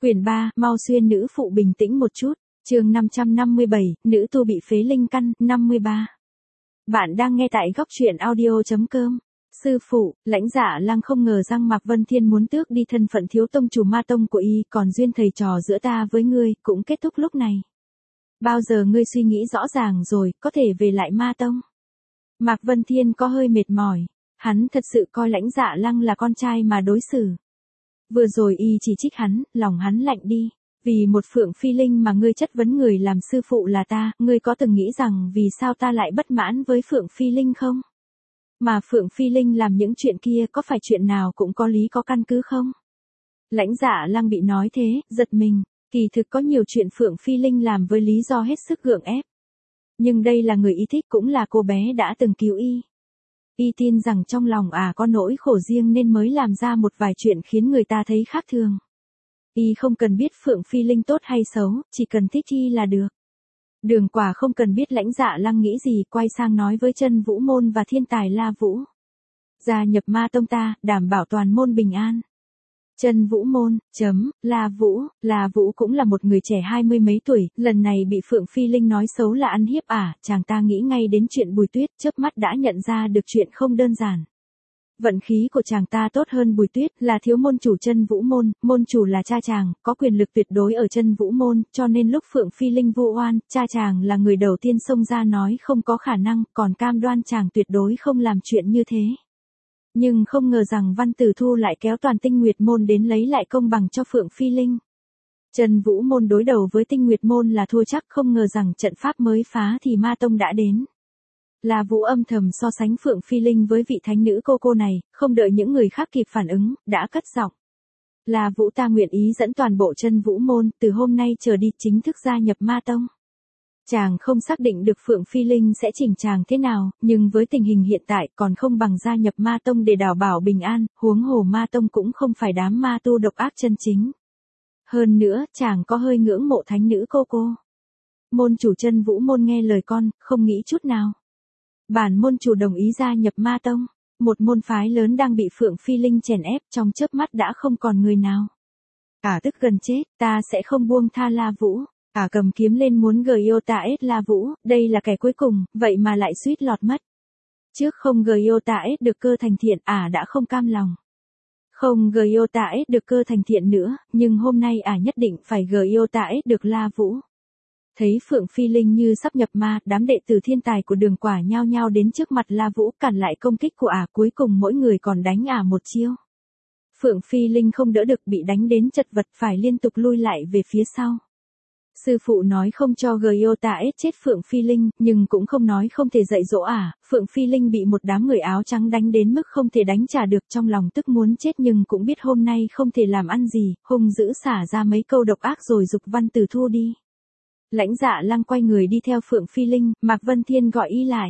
Quyển 3, mau xuyên nữ phụ bình tĩnh một chút. Chương 557, nữ tu bị phế linh căn, 53. Bạn đang nghe tại góc truyện audio.com. Sư phụ, Lãnh Dạ Lăng không ngờ rằng Mạc Vân Thiên muốn tước đi thân phận thiếu tông chủ ma tông của y, còn duyên thầy trò giữa ta với ngươi cũng kết thúc lúc này. Bao giờ ngươi suy nghĩ rõ ràng rồi, có thể về lại ma tông? Mạc Vân Thiên có hơi mệt mỏi, hắn thật sự coi Lãnh Dạ Lăng là con trai mà đối xử. Vừa rồi y chỉ trích hắn, lòng hắn lạnh đi. Vì một Phượng Phi Linh mà ngươi chất vấn người làm sư phụ là ta, ngươi có từng nghĩ rằng vì sao ta lại bất mãn với Phượng Phi Linh không? Mà Phượng Phi Linh làm những chuyện kia có phải chuyện nào cũng có lý có căn cứ không? Lãnh Dạ Lăng bị nói thế, giật mình, kỳ thực có nhiều chuyện Phượng Phi Linh làm với lý do hết sức gượng ép. Nhưng đây là người y thích, cũng là cô bé đã từng cứu y. Y tin rằng trong lòng có nỗi khổ riêng nên mới làm ra một vài chuyện khiến người ta thấy khác thường. Y không cần biết Phượng Phi Linh tốt hay xấu, chỉ cần thích y là được. Đường Quả không cần biết Lãnh Dạ Lăng nghĩ gì, quay sang nói với Chân Vũ Môn và thiên tài La Vũ. Gia nhập ma tông ta, đảm bảo toàn môn bình an. Chân Vũ Môn, La Vũ cũng là một người trẻ 20 mấy tuổi, lần này bị Phượng Phi Linh nói xấu là ăn hiếp chàng ta nghĩ ngay đến chuyện Bùi Tuyết, chớp mắt đã nhận ra được chuyện không đơn giản. Vận khí của chàng ta tốt hơn Bùi Tuyết, là thiếu môn chủ Chân Vũ Môn, môn chủ là cha chàng, có quyền lực tuyệt đối ở Chân Vũ Môn, cho nên lúc Phượng Phi Linh vu oan, cha chàng là người đầu tiên xông ra nói không có khả năng, còn cam đoan chàng tuyệt đối không làm chuyện như thế. Nhưng không ngờ rằng Văn Tử Thu lại kéo toàn Tinh Nguyệt Môn đến lấy lại công bằng cho Phượng Phi Linh. Chân Vũ Môn đối đầu với Tinh Nguyệt Môn là thua chắc, không ngờ rằng trận pháp mới phá thì ma tông đã đến. La Vũ âm thầm so sánh Phượng Phi Linh với vị thánh nữ cô này, không đợi những người khác kịp phản ứng, đã cất giọng. La Vũ, ta nguyện ý dẫn toàn bộ Chân Vũ Môn, từ hôm nay trở đi chính thức gia nhập ma tông. Chàng không xác định được Phượng Phi Linh sẽ chỉnh chàng thế nào, nhưng với tình hình hiện tại còn không bằng gia nhập ma tông để đảm bảo bình an, huống hồ ma tông cũng không phải đám ma tu độc ác chân chính. Hơn nữa, chàng có hơi ngưỡng mộ thánh nữ cô. Môn chủ Chân Vũ Môn nghe lời con, không nghĩ chút nào. Bản môn chủ đồng ý gia nhập ma tông, một môn phái lớn đang bị Phượng Phi Linh chèn ép, trong chớp mắt đã không còn người nào. Tức gần chết, ta sẽ không buông tha La Vũ. Cầm kiếm lên muốn Gyota S La Vũ, đây là kẻ cuối cùng, vậy mà lại suýt lọt mất. Trước không Gyota S được cơ thành thiện, đã không cam lòng. Không Gyota S được cơ thành thiện nữa, nhưng hôm nay nhất định phải Gyota S được La Vũ. Thấy Phượng Phi Linh như sắp nhập ma, đám đệ tử thiên tài của Đường Quả nhao nhao đến trước mặt La Vũ cản lại công kích của cuối cùng mỗi người còn đánh một chiêu. Phượng Phi Linh không đỡ được, bị đánh đến chật vật phải liên tục lui lại về phía sau. Sư phụ nói không cho Gyota S chết Phượng Phi Linh, nhưng cũng không nói không thể dạy dỗ Phượng Phi Linh bị một đám người áo trắng đánh đến mức không thể đánh trả được, trong lòng tức muốn chết nhưng cũng biết hôm nay không thể làm ăn gì, hung dữ xả ra mấy câu độc ác rồi giục Văn Tử Thu đi. Lãnh Dạ Lăng quay người đi theo Phượng Phi Linh, Mạc Vân Thiên gọi y lại.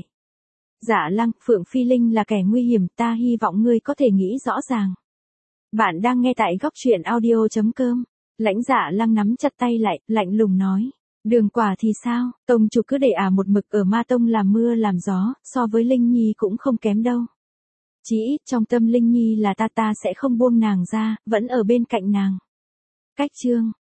Dạ Lăng, Phượng Phi Linh là kẻ nguy hiểm, ta hy vọng ngươi có thể nghĩ rõ ràng. Bạn đang nghe tại góc truyện audio.com. Lãnh Dạ Lăng nắm chặt tay lại, lạnh lùng nói. Đường Quả thì sao, tông chủ cứ để một mực ở ma tông làm mưa làm gió, so với Linh Nhi cũng không kém đâu. Chỉ ít trong tâm Linh Nhi là ta sẽ không buông nàng ra, vẫn ở bên cạnh nàng. Cách chương.